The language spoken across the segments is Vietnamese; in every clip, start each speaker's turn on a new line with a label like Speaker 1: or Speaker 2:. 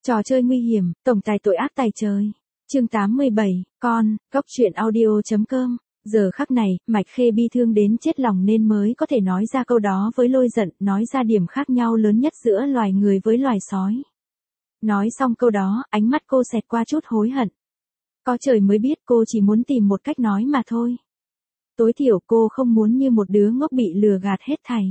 Speaker 1: Trò chơi nguy hiểm, tổng tài tội ác tài trời. Chương 87, con, Cốc truyện audio.com. Giờ khắc này, Mạch Khê bi thương đến chết lòng nên mới có thể nói ra câu đó với Lôi Giận, nói ra điểm khác nhau lớn nhất giữa loài người với loài sói. Nói xong câu đó, ánh mắt cô xẹt qua chút hối hận. Có trời mới biết cô chỉ muốn tìm một cách nói mà thôi. Tối thiểu cô không muốn như một đứa ngốc bị lừa gạt hết thảy.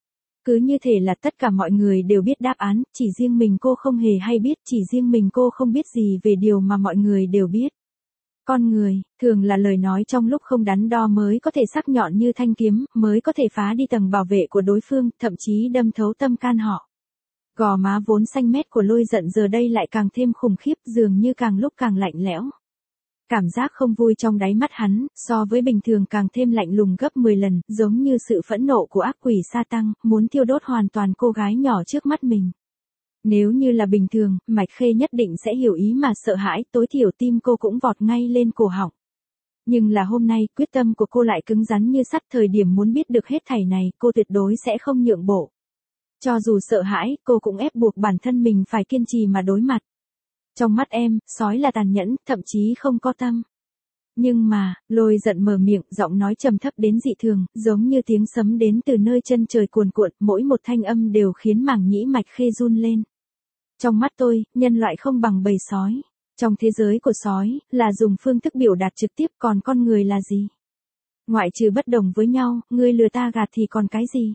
Speaker 1: Cứ như thể là tất cả mọi người đều biết đáp án, chỉ riêng mình cô không hề hay biết, chỉ riêng mình cô không biết gì về điều mà mọi người đều biết. Con người, thường là lời nói trong lúc không đắn đo mới có thể sắc nhọn như thanh kiếm, mới có thể phá đi tầng bảo vệ của đối phương, thậm chí đâm thấu tâm can họ. Gò má vốn xanh mét của Lôi Giận giờ đây lại càng thêm khủng khiếp, dường như càng lúc càng lạnh lẽo. Cảm giác không vui trong đáy mắt hắn, so với bình thường càng thêm lạnh lùng gấp 10 lần, giống như sự phẫn nộ của ác quỷ sa tăng, muốn thiêu đốt hoàn toàn cô gái nhỏ trước mắt mình. Nếu như là bình thường, Mạch Khê nhất định sẽ hiểu ý mà sợ hãi, tối thiểu tim cô cũng vọt ngay lên cổ họng. Nhưng là hôm nay, quyết tâm của cô lại cứng rắn như sắt, thời điểm muốn biết được hết thảy này, cô tuyệt đối sẽ không nhượng bộ. Cho dù sợ hãi, cô cũng ép buộc bản thân mình phải kiên trì mà đối mặt. Trong mắt em, sói là tàn nhẫn, thậm chí không có tâm. Nhưng mà, Lôi Giận mở miệng, giọng nói trầm thấp đến dị thường, giống như tiếng sấm đến từ nơi chân trời cuồn cuộn, mỗi một thanh âm đều khiến màng nhĩ Mạch Khê run lên. Trong mắt tôi, nhân loại không bằng bầy sói. Trong thế giới của sói, là dùng phương thức biểu đạt trực tiếp, còn con người là gì? Ngoại trừ bất đồng với nhau, ngươi lừa ta gạt thì còn cái gì?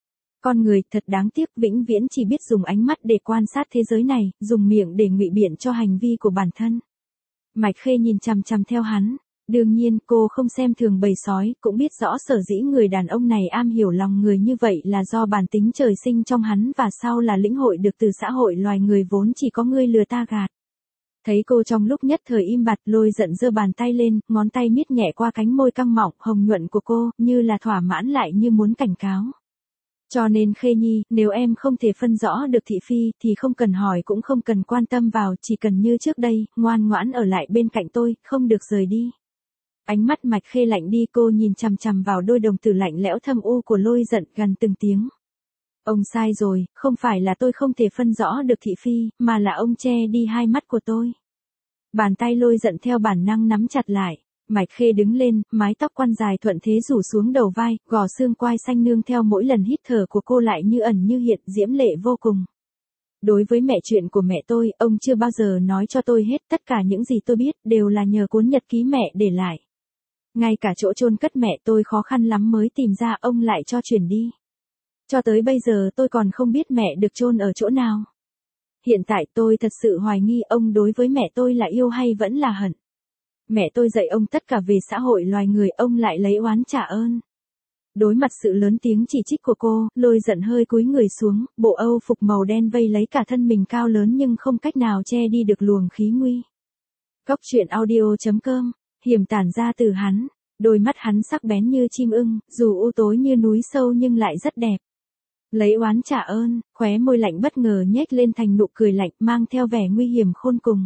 Speaker 1: Con người thật đáng tiếc, vĩnh viễn chỉ biết dùng ánh mắt để quan sát thế giới này, dùng miệng để ngụy biện cho hành vi của bản thân. Mạch Khê nhìn chằm chằm theo hắn. Đương nhiên, cô không xem thường bầy sói, cũng biết rõ sở dĩ người đàn ông này am hiểu lòng người như vậy là do bản tính trời sinh trong hắn và sau là lĩnh hội được từ xã hội loài người vốn chỉ có ngươi lừa ta gạt. Thấy cô trong lúc nhất thời im bặt, Lôi Giận giơ bàn tay lên, ngón tay miết nhẹ qua cánh môi căng mọng, hồng nhuận của cô, như là thỏa mãn lại như muốn cảnh cáo. Cho nên Khê Nhi, nếu em không thể phân rõ được thị phi, thì không cần hỏi cũng không cần quan tâm vào, chỉ cần như trước đây, ngoan ngoãn ở lại bên cạnh tôi, không được rời đi. Ánh mắt Mạch Khê lạnh đi, cô nhìn chằm chằm vào đôi đồng tử lạnh lẽo thâm u của Lôi Giận, gần từng tiếng. Ông sai rồi, không phải là tôi không thể phân rõ được thị phi, mà là ông che đi hai mắt của tôi. Bàn tay Lôi Giận theo bản năng nắm chặt lại. Mạch Khê đứng lên, mái tóc quăn dài thuận thế rủ xuống đầu vai, gò xương quai xanh nương theo mỗi lần hít thở của cô lại như ẩn như hiện, diễm lệ vô cùng. Đối với mẹ, chuyện của mẹ tôi, ông chưa bao giờ nói cho tôi hết, tất cả những gì tôi biết đều là nhờ cuốn nhật ký mẹ để lại. Ngay cả chỗ chôn cất mẹ tôi khó khăn lắm mới tìm ra, ông lại cho chuyển đi. Cho tới bây giờ tôi còn không biết mẹ được chôn ở chỗ nào. Hiện tại tôi thật sự hoài nghi ông đối với mẹ tôi là yêu hay vẫn là hận. Mẹ tôi dạy ông tất cả về xã hội loài người, ông lại lấy oán trả ơn. Đối mặt sự lớn tiếng chỉ trích của cô, Lôi Giận hơi cúi người xuống, bộ âu phục màu đen vây lấy cả thân mình cao lớn nhưng không cách nào che đi được luồng khí nguy. Cốc truyện audio.com, hiểm tản ra từ hắn, đôi mắt hắn sắc bén như chim ưng, dù u tối như núi sâu nhưng lại rất đẹp. Lấy oán trả ơn, khóe môi lạnh bất ngờ nhếch lên thành nụ cười lạnh mang theo vẻ nguy hiểm khôn cùng.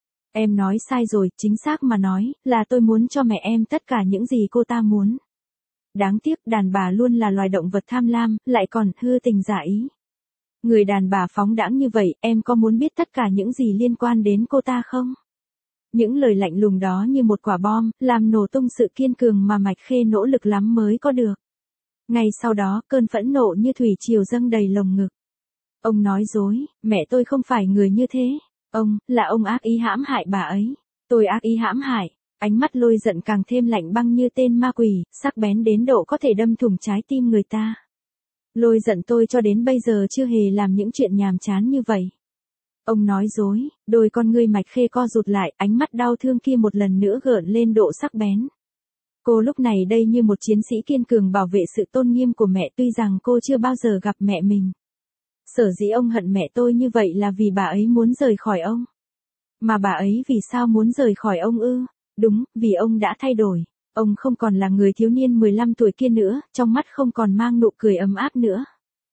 Speaker 1: Em nói sai rồi, chính xác mà nói, là tôi muốn cho mẹ em tất cả những gì cô ta muốn. Đáng tiếc, đàn bà luôn là loài động vật tham lam, lại còn hư tình giả ý. Người đàn bà phóng đãng như vậy, em có muốn biết tất cả những gì liên quan đến cô ta không? Những lời lạnh lùng đó như một quả bom, làm nổ tung sự kiên cường mà Mạch Khê nỗ lực lắm mới có được. Ngay sau đó, cơn phẫn nộ như thủy triều dâng đầy lồng ngực. Ông nói dối, mẹ tôi không phải người như thế. Là ông ác ý hãm hại bà ấy. Tôi ác ý hãm hại. Ánh mắt Lôi Giận càng thêm lạnh băng như tên ma quỷ, sắc bén đến độ có thể đâm thủng trái tim người ta. Lôi Giận, tôi cho đến bây giờ chưa hề làm những chuyện nhàm chán như vậy. Ông nói dối, đôi con ngươi Mạch Khê co rụt lại, ánh mắt đau thương kia một lần nữa gợn lên độ sắc bén. Cô lúc này đây như một chiến sĩ kiên cường bảo vệ sự tôn nghiêm của mẹ, tuy rằng cô chưa bao giờ gặp mẹ mình. Sở dĩ ông hận mẹ tôi như vậy là vì bà ấy muốn rời khỏi ông. Mà bà ấy vì sao muốn rời khỏi ông ư? Đúng, vì ông đã thay đổi. Ông không còn là người thiếu niên 15 tuổi kia nữa, trong mắt không còn mang nụ cười ấm áp nữa.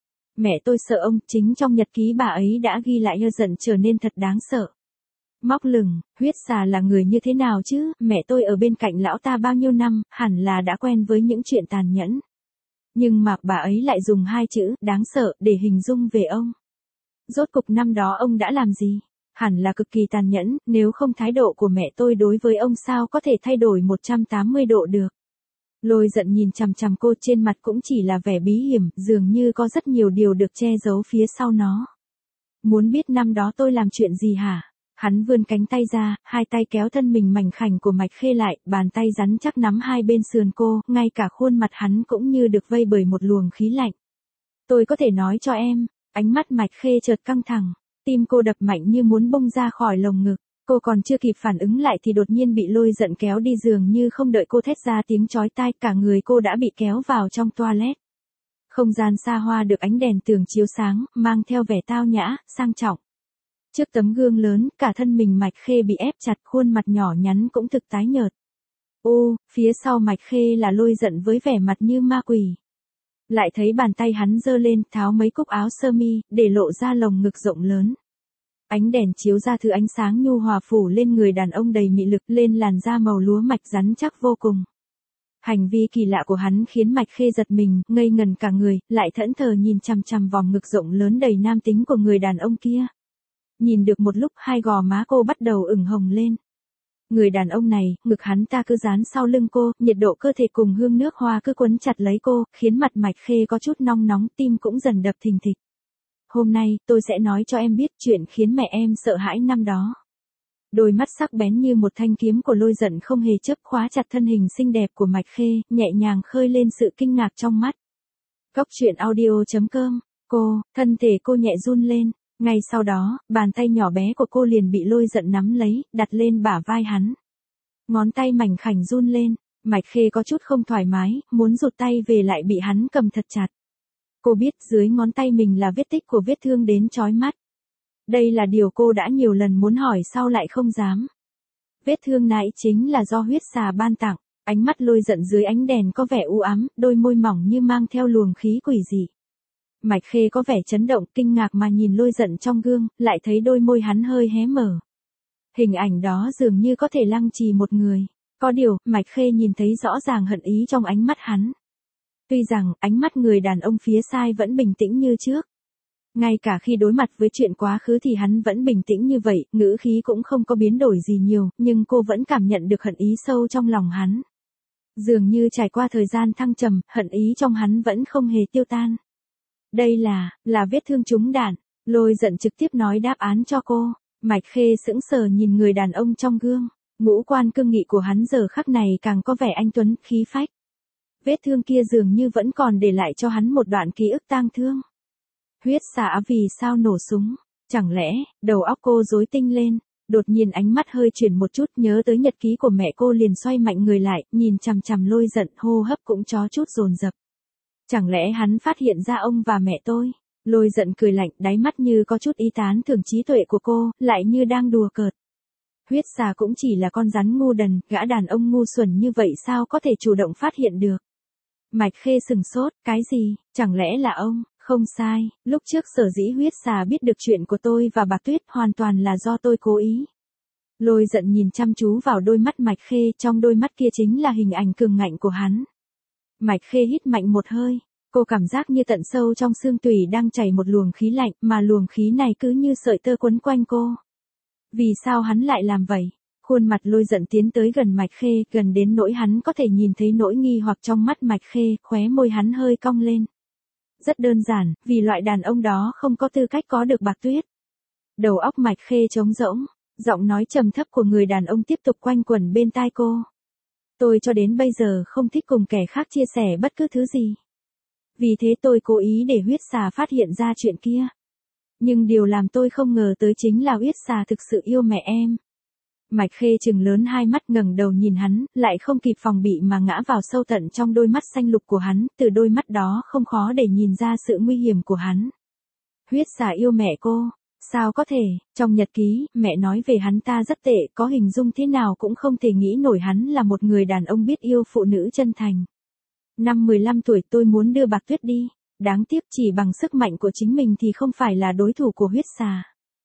Speaker 1: Mẹ tôi sợ ông, chính trong nhật ký bà ấy đã ghi lại Giận trở nên thật đáng sợ. Móc lửng, huyết xà là người như thế nào chứ? Mẹ tôi ở bên cạnh lão ta bao nhiêu năm, hẳn là đã quen với những chuyện tàn nhẫn. Nhưng mà bà ấy lại dùng hai chữ, đáng sợ, để hình dung về ông. Rốt cục năm đó ông đã làm gì? Hẳn là cực kỳ tàn nhẫn, nếu không thái độ của mẹ tôi đối với ông sao có thể thay đổi 180 độ được. Lôi giận nhìn chằm chằm cô, trên mặt cũng chỉ là vẻ bí hiểm, dường như có rất nhiều điều được che giấu phía sau nó. Muốn biết năm đó tôi làm chuyện gì hả? Hắn vươn cánh tay ra, hai tay kéo thân mình mảnh khảnh của Mạch Khê lại, bàn tay rắn chắc nắm hai bên sườn cô, ngay cả khuôn mặt hắn cũng như được vây bởi một luồng khí lạnh. Tôi có thể nói cho em, ánh mắt Mạch Khê chợt căng thẳng, tim cô đập mạnh như muốn bung ra khỏi lồng ngực. Cô còn chưa kịp phản ứng lại thì đột nhiên bị Lôi Giận kéo đi, dường như không đợi cô thét ra tiếng chói tai, cả người cô đã bị kéo vào trong toilet. Không gian xa hoa được ánh đèn tường chiếu sáng, mang theo vẻ tao nhã, sang trọng. Trước tấm gương lớn, cả thân mình Mạch Khê bị ép chặt, khuôn mặt nhỏ nhắn cũng thực tái nhợt. Phía sau Mạch Khê là Lôi Giận với vẻ mặt như ma quỷ. Lại thấy bàn tay hắn giơ lên, tháo mấy cúc áo sơ mi, để lộ ra lồng ngực rộng lớn. Ánh đèn chiếu ra thứ ánh sáng nhu hòa phủ lên người đàn ông đầy mị lực, lên làn da màu lúa mạch rắn chắc vô cùng. Hành vi kỳ lạ của hắn khiến Mạch Khê giật mình, ngây ngần cả người, lại thẫn thờ nhìn chằm chằm vòng ngực rộng lớn đầy nam tính của người đàn ông kia. Nhìn được một lúc, hai gò má cô bắt đầu ửng hồng lên. Người đàn ông này, ngực hắn ta cứ dán sau lưng cô, nhiệt độ cơ thể cùng hương nước hoa cứ quấn chặt lấy cô, khiến mặt Mạch Khê có chút nong nóng, tim cũng dần đập thình thịch. Hôm nay, tôi sẽ nói cho em biết chuyện khiến mẹ em sợ hãi năm đó. Đôi mắt sắc bén như một thanh kiếm của Lôi Giận không hề chớp khóa chặt thân hình xinh đẹp của Mạch Khê, nhẹ nhàng khơi lên sự kinh ngạc trong mắt. Cốc truyện audio.com, thân thể cô nhẹ run lên. Ngay sau đó, bàn tay nhỏ bé của cô liền bị Lôi Giận nắm lấy, đặt lên bả vai hắn. Ngón tay mảnh khảnh run lên, Mạch Khê có chút không thoải mái, muốn rụt tay về lại bị hắn cầm thật chặt. Cô biết dưới ngón tay mình là vết tích của vết thương đến chói mắt. Đây là điều cô đã nhiều lần muốn hỏi sau lại không dám. Vết thương nãy chính là do huyết xà ban tặng. Ánh mắt Lôi Giận dưới ánh đèn có vẻ u ám, đôi môi mỏng như mang theo luồng khí quỷ dị. Mạch Khê có vẻ chấn động, kinh ngạc mà nhìn Lôi Giận trong gương, lại thấy đôi môi hắn hơi hé mở. Hình ảnh đó dường như có thể lăng trì một người. Có điều, Mạch Khê nhìn thấy rõ ràng hận ý trong ánh mắt hắn. Tuy rằng, ánh mắt người đàn ông phía sai vẫn bình tĩnh như trước. Ngay cả khi đối mặt với chuyện quá khứ thì hắn vẫn bình tĩnh như vậy, ngữ khí cũng không có biến đổi gì nhiều, nhưng cô vẫn cảm nhận được hận ý sâu trong lòng hắn. Dường như trải qua thời gian thăng trầm, hận ý trong hắn vẫn không hề tiêu tan. Đây là vết thương trúng đạn. Lôi Giận trực tiếp nói đáp án cho cô. Mạch Khê sững sờ nhìn người đàn ông trong gương. Ngũ quan cương nghị của hắn giờ khắc này càng có vẻ anh tuấn, khí phách. Vết thương kia dường như vẫn còn để lại cho hắn một đoạn ký ức tang thương. Huyết xà vì sao nổ súng? Chẳng lẽ, đầu óc cô rối tinh lên. Đột nhiên ánh mắt hơi chuyển một chút, nhớ tới nhật ký của mẹ cô liền xoay mạnh người lại, nhìn chằm chằm Lôi Giận, hô hấp cũng chó chút dồn dập. Chẳng lẽ hắn phát hiện ra ông và mẹ tôi? Lôi Giận cười lạnh, đáy mắt như có chút ý tán thưởng trí tuệ của cô, lại như đang đùa cợt. Huyết xà cũng chỉ là con rắn ngu đần, gã đàn ông ngu xuẩn như vậy sao có thể chủ động phát hiện được? Mạch Khê sừng sốt, cái gì, chẳng lẽ là ông? Không sai, lúc trước sở dĩ huyết xà biết được chuyện của tôi và Bạc Tuyết hoàn toàn là do tôi cố ý. Lôi Giận nhìn chăm chú vào đôi mắt Mạch Khê, trong đôi mắt kia chính là hình ảnh cường ngạnh của hắn. Mạch Khê hít mạnh một hơi, cô cảm giác như tận sâu trong xương tủy đang chảy một luồng khí lạnh, mà luồng khí này cứ như sợi tơ quấn quanh cô. Vì sao hắn lại làm vậy? Khuôn mặt Lôi Giận tiến tới gần Mạch Khê, gần đến nỗi hắn có thể nhìn thấy nỗi nghi hoặc trong mắt Mạch Khê, khóe môi hắn hơi cong lên. Rất đơn giản, vì loại đàn ông đó không có tư cách có được Bạc Tuyết. Đầu óc Mạch Khê trống rỗng, giọng nói trầm thấp của người đàn ông tiếp tục quanh quẩn bên tai cô. Tôi cho đến bây giờ không thích cùng kẻ khác chia sẻ bất cứ thứ gì. Vì thế tôi cố ý để huyết xà phát hiện ra chuyện kia. Nhưng điều làm tôi không ngờ tới chính là huyết xà thực sự yêu mẹ em. Mạch Khê trừng lớn hai mắt ngẩng đầu nhìn hắn, lại không kịp phòng bị mà ngã vào sâu tận trong đôi mắt xanh lục của hắn, từ đôi mắt đó không khó để nhìn ra sự nguy hiểm của hắn. Huyết xà yêu mẹ cô, sao có thể, trong nhật ký, mẹ nói về hắn ta rất tệ, có hình dung thế nào cũng không thể nghĩ nổi hắn là một người đàn ông biết yêu phụ nữ chân thành. Năm 15 tuổi tôi muốn đưa Bạc Tuyết đi, đáng tiếc chỉ bằng sức mạnh của chính mình thì không phải là đối thủ của huyết xà.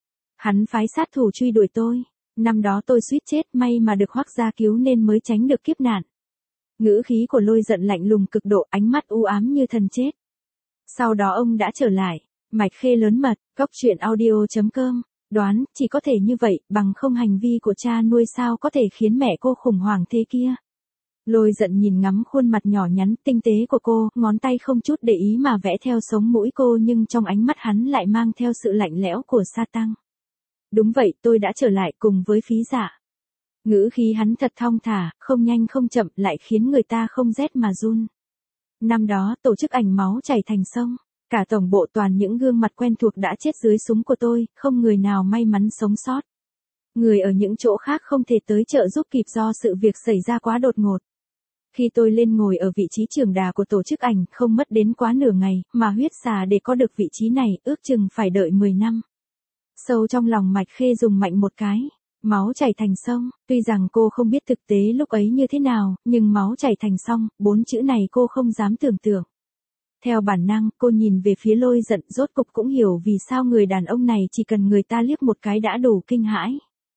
Speaker 1: Hắn phái sát thủ truy đuổi tôi. Năm đó tôi suýt chết, may mà được Hoắc gia cứu nên mới tránh được kiếp nạn. Ngữ khí của Lôi Giận lạnh lùng cực độ, ánh mắt u ám như thần chết. Sau đó ông đã trở lại. Mạch Khê lớn mật, cốc truyện audio.com Đoán, chỉ có thể như vậy, bằng không hành vi của cha nuôi sao có thể khiến mẹ cô khủng hoảng thế kia. Lôi giận nhìn ngắm khuôn mặt nhỏ nhắn, tinh tế của cô, ngón tay không chút để ý mà vẽ theo sống mũi cô nhưng trong ánh mắt hắn lại mang theo sự lạnh lẽo của sa tăng. Đúng vậy, tôi đã trở lại cùng với Phí Dạ. Ngữ khí hắn thật thong thả, không nhanh không chậm lại khiến người ta không rét mà run. Năm đó, tổ chức ảnh máu chảy thành sông. Cả tổng bộ toàn những gương mặt quen thuộc đã chết dưới súng của tôi, không người nào may mắn sống sót. Người ở những chỗ khác không thể tới trợ giúp kịp do sự việc xảy ra quá đột ngột. Khi tôi lên ngồi ở vị trí trưởng đà của tổ chức ảnh, không mất đến quá nửa ngày, mà huyết xà để có được vị trí này, ước chừng phải đợi 10 năm. Sâu trong lòng Mạch Khê dùng mạnh một cái. Máu chảy thành sông, tuy rằng cô không biết thực tế lúc ấy như thế nào, nhưng máu chảy thành sông, 4 chữ này cô không dám tưởng tượng. Theo bản năng, cô nhìn về phía Lôi Giận, rốt cục cũng hiểu vì sao người đàn ông này chỉ cần người ta liếc một cái đã đủ kinh hãi.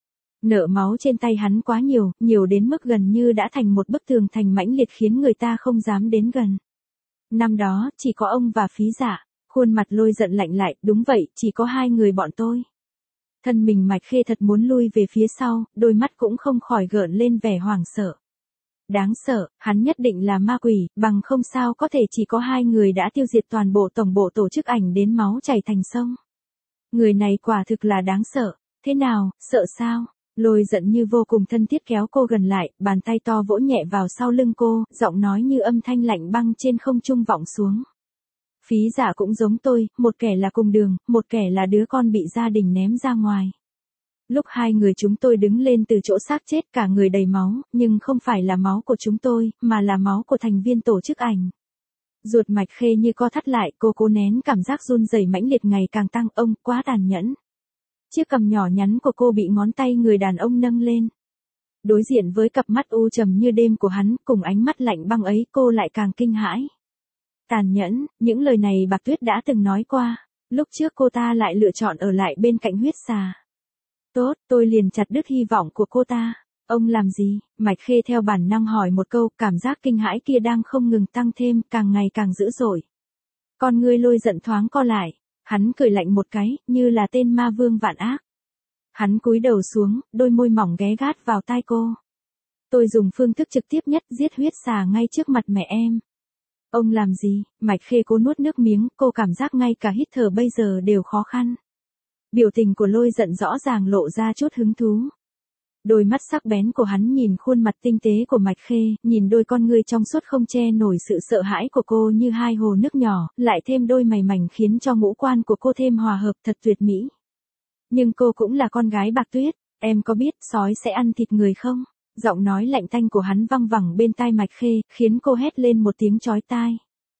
Speaker 1: Nợ máu trên tay hắn quá nhiều, nhiều đến mức gần như đã thành một bức tường thành mãnh liệt khiến người ta không dám đến gần. Năm đó, chỉ có ông và Phí Dạ. Khuôn mặt Lôi Giận lạnh lại, đúng vậy, chỉ có hai người bọn tôi. Thân mình Mạch Khê thật muốn lui về phía sau, đôi mắt cũng không khỏi gợn lên vẻ hoảng sợ. Đáng sợ, hắn nhất định là ma quỷ, bằng không sao có thể chỉ có hai người đã tiêu diệt toàn bộ tổng bộ tổ chức ảnh đến máu chảy thành sông. Người này quả thực là đáng sợ. Thế nào, sợ sao? Lôi Giận như vô cùng thân thiết kéo cô gần lại, bàn tay to vỗ nhẹ vào sau lưng cô, giọng nói như âm thanh lạnh băng trên không trung vọng xuống. Phí Dạ cũng giống tôi, một kẻ là cùng đường, một kẻ là đứa con bị gia đình ném ra ngoài. Lúc hai người chúng tôi đứng lên từ chỗ xác chết cả người đầy máu, nhưng không phải là máu của chúng tôi, mà là máu của thành viên tổ chức ảnh. Ruột Mạch Khê như co thắt lại, cô cố nén cảm giác run rẩy mãnh liệt ngày càng tăng, ông quá tàn nhẫn. Chiếc cằm nhỏ nhắn của cô bị ngón tay người đàn ông nâng lên. Đối diện với cặp mắt u trầm như đêm của hắn, cùng ánh mắt lạnh băng ấy, cô lại càng kinh hãi. Tàn nhẫn, những lời này Bạc Tuyết đã từng nói qua, lúc trước cô ta lại lựa chọn ở lại bên cạnh huyết xà. Tốt, tôi liền chặt đứt hy vọng của cô ta. Ông làm gì? Mạch Khê theo bản năng hỏi một câu, cảm giác kinh hãi kia đang không ngừng tăng thêm, càng ngày càng dữ dội. Con ngươi Lôi Giận thoáng co lại, hắn cười lạnh một cái, như là tên ma vương vạn ác. Hắn cúi đầu xuống, đôi môi mỏng ghé gát vào tai cô. Tôi dùng phương thức trực tiếp nhất giết huyết xà ngay trước mặt mẹ em. Ông làm gì? Mạch Khê cố nuốt nước miếng, cô cảm giác ngay cả hít thở bây giờ đều khó khăn. Biểu tình của Lôi Giận rõ ràng lộ ra chút hứng thú. Đôi mắt sắc bén của hắn nhìn khuôn mặt tinh tế của Mạch Khê, nhìn đôi con ngươi trong suốt không che nổi sự sợ hãi của cô như hai hồ nước nhỏ, lại thêm đôi mày mảnh khiến cho ngũ quan của cô thêm hòa hợp thật tuyệt mỹ. Nhưng cô cũng là con gái Bạc Tuyết, em có biết sói sẽ ăn thịt người không? Giọng nói lạnh tanh của hắn văng vẳng bên tai Mạch Khê, khiến cô hét lên một tiếng chói tai.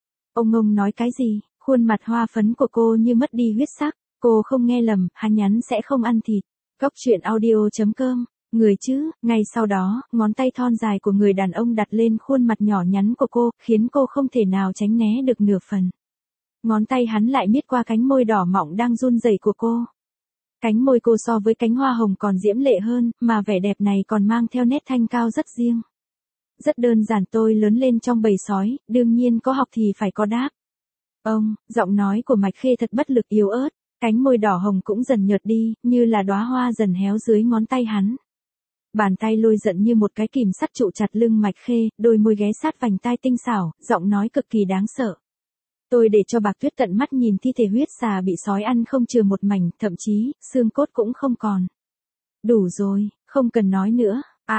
Speaker 1: Ông nói cái gì? Khuôn mặt hoa phấn của cô như mất đi huyết sắc, cô không nghe lầm, hắn nhắn sẽ không ăn thịt. Cốc truyện audio.com, người chứ, ngay sau đó, ngón tay thon dài của người đàn ông đặt lên khuôn mặt nhỏ nhắn của cô, khiến cô không thể nào tránh né được nửa phần. Ngón tay hắn lại miết qua cánh môi đỏ mọng đang run rẩy của cô. Cánh môi cô so với cánh hoa hồng còn diễm lệ hơn, mà vẻ đẹp này còn mang theo nét thanh cao rất riêng. Rất đơn giản, tôi lớn lên trong bầy sói, đương nhiên có học thì phải có đáp. Ông, giọng nói của Mạch Khê thật bất lực yếu ớt, cánh môi đỏ hồng cũng dần nhợt đi, như là đóa hoa dần héo dưới ngón tay hắn. Bàn tay Lôi Giận như một cái kìm sắt trụ chặt lưng Mạch Khê, đôi môi ghé sát vành tai tinh xảo, giọng nói cực kỳ đáng sợ. Tôi để cho Bạc Tuyết tận mắt nhìn thi thể huyết xà bị sói ăn không chừa một mảnh, thậm chí, xương cốt cũng không còn. Đủ rồi, không cần nói nữa.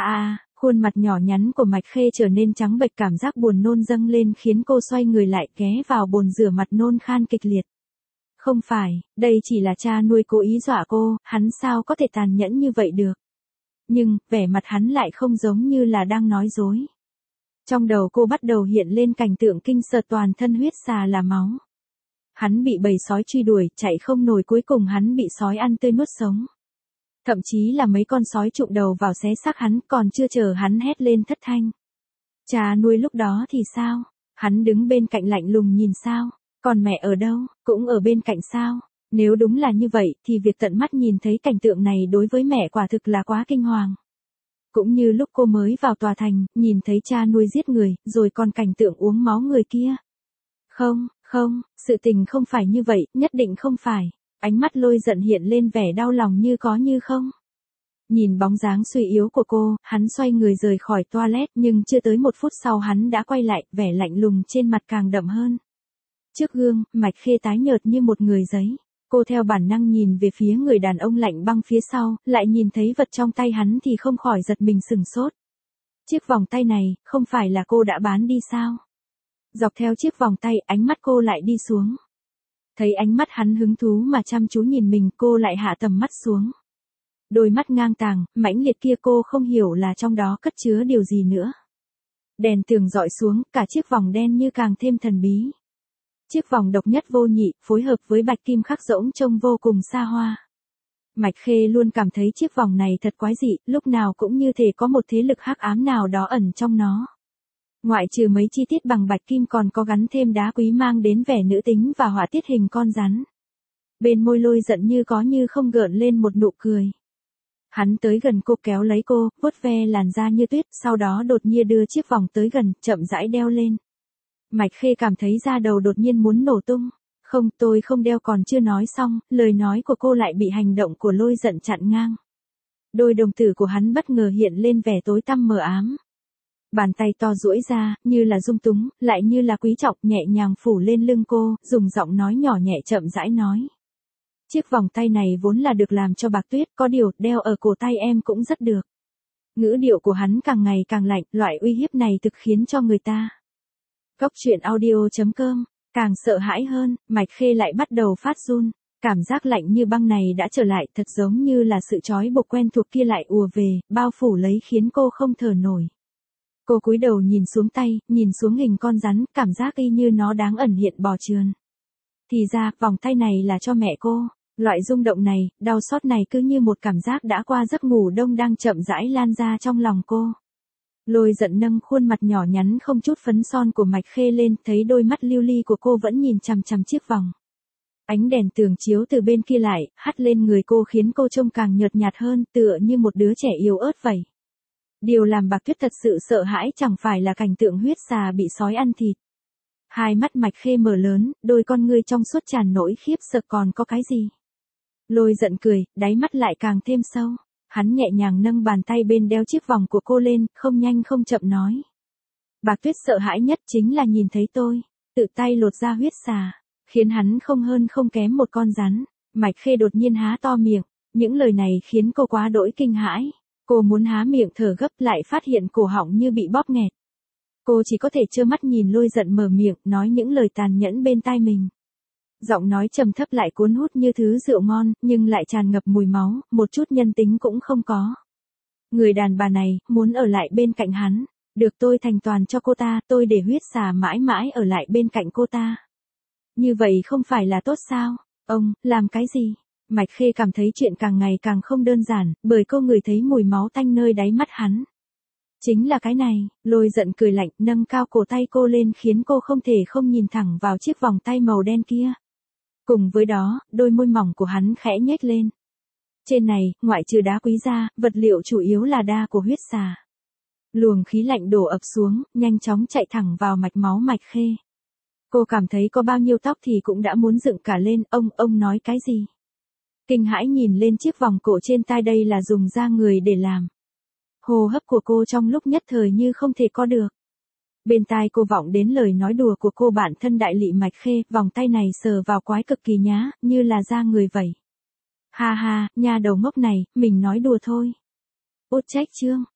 Speaker 1: Khuôn mặt nhỏ nhắn của Mạch Khê trở nên trắng bệch, cảm giác buồn nôn dâng lên khiến cô xoay người lại ghé vào bồn rửa mặt nôn khan kịch liệt. Không phải, đây chỉ là cha nuôi cố ý dọa cô, hắn sao có thể tàn nhẫn như vậy được. Nhưng, vẻ mặt hắn lại không giống như là đang nói dối. Trong đầu cô bắt đầu hiện lên cảnh tượng kinh sợ, toàn thân huyết xà là máu. Hắn bị bầy sói truy đuổi, chạy không nổi, cuối cùng hắn bị sói ăn tươi nuốt sống. Thậm chí là mấy con sói trụm đầu vào xé xác hắn, còn chưa chờ hắn hét lên thất thanh. Cha nuôi lúc đó thì sao? Hắn đứng bên cạnh lạnh lùng nhìn sao? Còn mẹ ở đâu? Cũng ở bên cạnh sao? Nếu đúng là như vậy, thì việc tận mắt nhìn thấy cảnh tượng này đối với mẹ quả thực là quá kinh hoàng. Cũng như lúc cô mới vào tòa thành, nhìn thấy cha nuôi giết người, rồi còn cảnh tượng uống máu người kia. Không, sự tình không phải như vậy, nhất định không phải. Ánh mắt Lôi Giận hiện lên vẻ đau lòng như có như không. Nhìn bóng dáng suy yếu của cô, hắn xoay người rời khỏi toilet nhưng chưa tới 1 phút sau hắn đã quay lại, vẻ lạnh lùng trên mặt càng đậm hơn. Trước gương, Mạch Khê tái nhợt như một người giấy. Cô theo bản năng nhìn về phía người đàn ông lạnh băng phía sau, lại nhìn thấy vật trong tay hắn thì không khỏi giật mình sửng sốt. Chiếc vòng tay này, không phải là cô đã bán đi sao? Dọc theo chiếc vòng tay, ánh mắt cô lại đi xuống. Thấy ánh mắt hắn hứng thú mà chăm chú nhìn mình, cô lại hạ tầm mắt xuống. Đôi mắt ngang tàng, mãnh liệt kia cô không hiểu là trong đó cất chứa điều gì nữa. Đèn tường dọi xuống, cả chiếc vòng đen như càng thêm thần bí. Chiếc vòng độc nhất vô nhị, phối hợp với bạch kim khắc rỗng trông vô cùng xa hoa. Mạch Khê luôn cảm thấy chiếc vòng này thật quái dị, lúc nào cũng như thể có một thế lực hắc ám nào đó ẩn trong nó. Ngoại trừ mấy chi tiết bằng bạch kim còn có gắn thêm đá quý mang đến vẻ nữ tính và họa tiết hình con rắn. Bên môi Lôi Giận như có như không gợn lên một nụ cười. Hắn tới gần cô kéo lấy cô, vuốt ve làn da như tuyết, sau đó đột nhiên đưa chiếc vòng tới gần, chậm rãi đeo lên. Mạch Khê cảm thấy da đầu đột nhiên muốn nổ tung. Không, tôi không đeo, còn chưa nói xong, lời nói của cô lại bị hành động của Lôi Giận chặn ngang. Đôi đồng tử của hắn bất ngờ hiện lên vẻ tối tăm mờ ám. Bàn tay to duỗi ra, như là dung túng, lại như là quý trọng, nhẹ nhàng phủ lên lưng cô, dùng giọng nói nhỏ nhẹ chậm rãi nói. Chiếc vòng tay này vốn là được làm cho Bạc Tuyết, có điều, đeo ở cổ tay em cũng rất được. Ngữ điệu của hắn càng ngày càng lạnh, loại uy hiếp này thực khiến cho người ta. Góc truyện audio.com, càng sợ hãi hơn, Mạch Khê lại bắt đầu phát run. Cảm giác lạnh như băng này đã trở lại, thật giống như là sự trói buộc quen thuộc kia lại ùa về, bao phủ lấy khiến cô không thở nổi. Cô cúi đầu nhìn xuống tay, nhìn xuống hình con rắn, cảm giác y như nó đáng ẩn hiện bò trườn. Thì ra, vòng tay này là cho mẹ cô. Loại rung động này, đau xót này cứ như một cảm giác đã qua giấc ngủ đông đang chậm rãi lan ra trong lòng cô. Lôi Giận nâng khuôn mặt nhỏ nhắn không chút phấn son của Mạch Khê lên, thấy đôi mắt lưu ly của cô vẫn nhìn chằm chằm chiếc vòng. Ánh đèn tường chiếu từ bên kia lại, hắt lên người cô khiến cô trông càng nhợt nhạt hơn, tựa như một đứa trẻ yếu ớt vậy. Điều làm Bạc Tuyết thật sự sợ hãi chẳng phải là cảnh tượng huyết xà bị sói ăn thịt. Hai mắt Mạch Khê mở lớn, đôi con ngươi trong suốt tràn nỗi khiếp sợ, còn có cái gì? Lôi Giận cười, đáy mắt lại càng thêm sâu. Hắn nhẹ nhàng nâng bàn tay bên đeo chiếc vòng của cô lên, không nhanh không chậm nói. Bạc Tuyết sợ hãi nhất chính là nhìn thấy tôi, tự tay lột ra huyết xà, khiến hắn không hơn không kém một con rắn. Mạch Khê đột nhiên há to miệng, những lời này khiến cô quá đỗi kinh hãi. Cô muốn há miệng thở gấp lại phát hiện cổ họng như bị bóp nghẹt. Cô chỉ có thể trơ mắt nhìn Lôi Giận mở miệng, nói những lời tàn nhẫn bên tai mình. Giọng nói trầm thấp lại cuốn hút như thứ rượu ngon, nhưng lại tràn ngập mùi máu, một chút nhân tính cũng không có. Người đàn bà này, muốn ở lại bên cạnh hắn. Được, tôi thành toàn cho cô ta, tôi để huyết xà mãi mãi ở lại bên cạnh cô ta. Như vậy không phải là tốt sao? Ông, làm cái gì? Mạch Khê cảm thấy chuyện càng ngày càng không đơn giản, bởi cô ngửi thấy mùi máu tanh nơi đáy mắt hắn. Chính là cái này, Lôi Giận cười lạnh, nâng cao cổ tay cô lên khiến cô không thể không nhìn thẳng vào chiếc vòng tay màu đen kia. Cùng với đó, đôi môi mỏng của hắn khẽ nhếch lên. Trên này, ngoại trừ đá quý ra, vật liệu chủ yếu là đa của huyết xà. Luồng khí lạnh đổ ập xuống, nhanh chóng chạy thẳng vào mạch máu Mạch Khê. Cô cảm thấy có bao nhiêu tóc thì cũng đã muốn dựng cả lên, ông nói cái gì? Kinh hãi nhìn lên chiếc vòng cổ trên tai, đây là dùng da người để làm. Hô hấp của cô trong lúc nhất thời như không thể có được. Bên tai cô vọng đến lời nói đùa của cô bạn thân đại lị Mạch Khê, vòng tay này sờ vào quái cực kỳ nhá, như là da người vậy. Ha ha, nha đầu ngốc này, mình nói đùa thôi. Út trách chương.